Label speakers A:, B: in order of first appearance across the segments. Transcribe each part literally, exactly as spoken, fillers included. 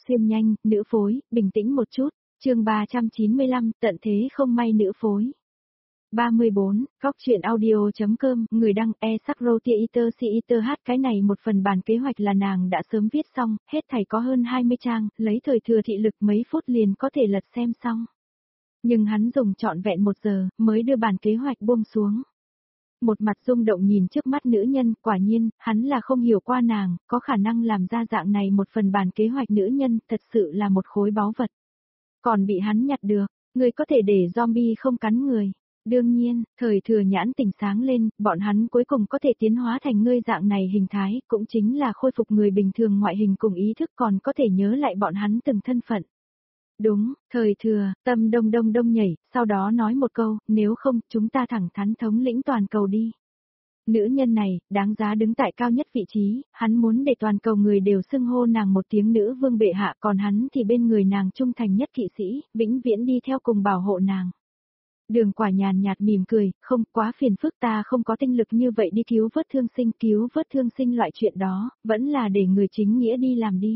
A: xuyên nhanh, nữ phối, bình tĩnh một chút, chương ba trăm chín mươi lăm, tận thế không may nữ phối. ba mươi bốn, góc truyện audio.com, người đăng e sắc rotia iter si iter hát. Cái này một phần bản kế hoạch là nàng đã sớm viết xong, hết thảy có hơn hai mươi trang, lấy thời thừa thị lực mấy phút liền có thể lật xem xong. Nhưng hắn dùng trọn vẹn một giờ, mới đưa bản kế hoạch buông xuống. Một mặt rung động nhìn trước mắt nữ nhân, quả nhiên, hắn là không hiểu qua nàng, có khả năng làm ra dạng này một phần bản kế hoạch nữ nhân, thật sự là một khối báu vật. Còn bị hắn nhặt được, người có thể để zombie không cắn người. Đương nhiên, thời thừa nhãn tỉnh sáng lên, bọn hắn cuối cùng có thể tiến hóa thành ngươi dạng này hình thái, cũng chính là khôi phục người bình thường ngoại hình cùng ý thức, còn có thể nhớ lại bọn hắn từng thân phận. Đúng, thời thừa, tâm đông đông đông nhảy, sau đó nói một câu, nếu không, chúng ta thẳng thắn thống lĩnh toàn cầu đi. Nữ nhân này, đáng giá đứng tại cao nhất vị trí, hắn muốn để toàn cầu người đều xưng hô nàng một tiếng nữ vương bệ hạ, còn hắn thì bên người nàng trung thành nhất kỵ sĩ, vĩnh viễn đi theo cùng bảo hộ nàng. Đường Quả nhàn nhạt mỉm cười, không, quá phiền phức, ta không có tinh lực như vậy đi cứu vớt thương sinh, cứu vớt thương sinh loại chuyện đó, vẫn là để người chính nghĩa đi làm đi.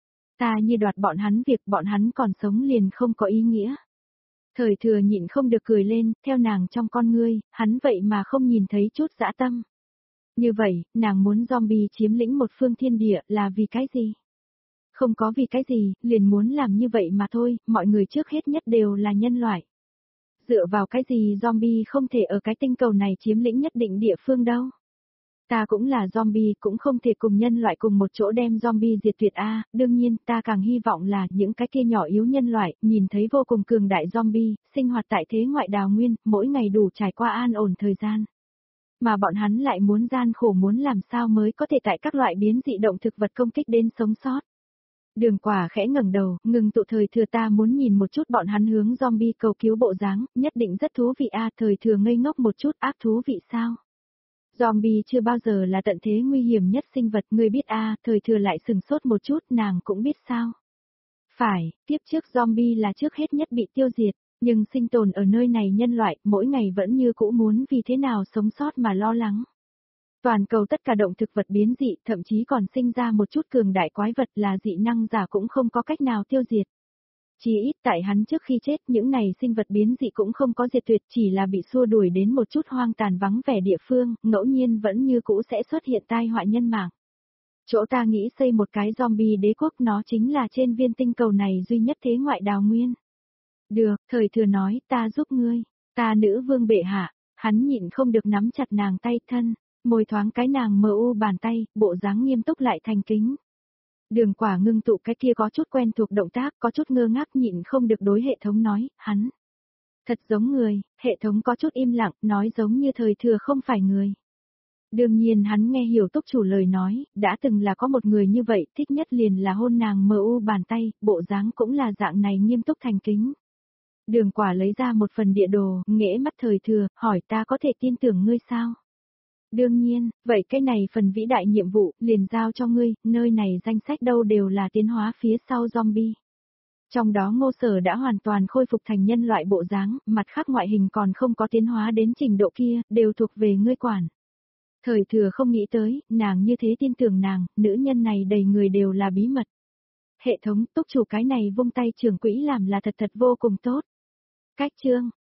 A: Ta như đoạt bọn hắn việc bọn hắn còn sống liền không có ý nghĩa. Thời thừa nhịn không được cười lên, theo nàng trong con ngươi, hắn vậy mà không nhìn thấy chút dã tâm. Như vậy, nàng muốn zombie chiếm lĩnh một phương thiên địa là vì cái gì? Không có vì cái gì, liền muốn làm như vậy mà thôi, mọi người trước hết nhất đều là nhân loại. Dựa vào cái gì zombie không thể ở cái tinh cầu này chiếm lĩnh nhất định địa phương đâu? Ta cũng là zombie, cũng không thể cùng nhân loại cùng một chỗ đem zombie diệt tuyệt a. À, đương nhiên, ta càng hy vọng là những cái kia nhỏ yếu nhân loại, nhìn thấy vô cùng cường đại zombie, sinh hoạt tại thế ngoại đào nguyên, mỗi ngày đủ trải qua an ổn thời gian. Mà bọn hắn lại muốn gian khổ muốn làm sao mới có thể tại các loại biến dị động thực vật công kích đến sống sót. Đường Quả khẽ ngẩng đầu, ngừng tụ thời thừa, ta muốn nhìn một chút bọn hắn hướng zombie cầu cứu bộ dáng, nhất định rất thú vị a. À, thời thừa ngây ngốc một chút, ác thú vị sao? Zombie chưa bao giờ là tận thế nguy hiểm nhất sinh vật, ngươi biết a. À, thời thừa lại sừng sốt một chút, nàng cũng biết sao. Phải, tiếp trước zombie là trước hết nhất bị tiêu diệt, nhưng sinh tồn ở nơi này nhân loại, mỗi ngày vẫn như cũ muốn vì thế nào sống sót mà lo lắng. Toàn cầu tất cả động thực vật biến dị, thậm chí còn sinh ra một chút cường đại quái vật là dị năng giả cũng không có cách nào tiêu diệt. Chỉ ít tại hắn trước khi chết, những này sinh vật biến dị cũng không có diệt tuyệt, chỉ là bị xua đuổi đến một chút hoang tàn vắng vẻ địa phương, ngẫu nhiên vẫn như cũ sẽ xuất hiện tai họa nhân mạng. Chỗ ta nghĩ xây một cái zombie đế quốc, nó chính là trên viên tinh cầu này duy nhất thế ngoại đào nguyên. Được, thời thừa nói, ta giúp ngươi, ta nữ vương bệ hạ, hắn nhịn không được nắm chặt nàng tay thân, môi thoáng cái nàng mờ u bàn tay, bộ dáng nghiêm túc lại thành kính. Đường Quả ngưng tụ cái kia có chút quen thuộc động tác, có chút ngơ ngác nhịn không được đối hệ thống nói, hắn. Thật giống người, hệ thống có chút im lặng, nói giống như thời thừa không phải người. Đương nhiên hắn nghe hiểu túc chủ lời nói, đã từng là có một người như vậy, thích nhất liền là hôn nàng mờ u bàn tay, bộ dáng cũng là dạng này nghiêm túc thành kính. Đường Quả lấy ra một phần địa đồ, nghễ mắt thời thừa, hỏi ta có thể tin tưởng ngươi sao? Đương nhiên, vậy cái này phần vĩ đại nhiệm vụ, liền giao cho ngươi, nơi này danh sách đâu đều là tiến hóa phía sau zombie. Trong đó Ngô Sở đã hoàn toàn khôi phục thành nhân loại bộ dáng, mặt khác ngoại hình còn không có tiến hóa đến trình độ kia, đều thuộc về ngươi quản. Thời thừa không nghĩ tới, nàng như thế tin tưởng nàng, nữ nhân này đầy người đều là bí mật. Hệ thống, túc chủ cái này vung tay trưởng quỹ làm là thật thật vô cùng tốt. Cách chương.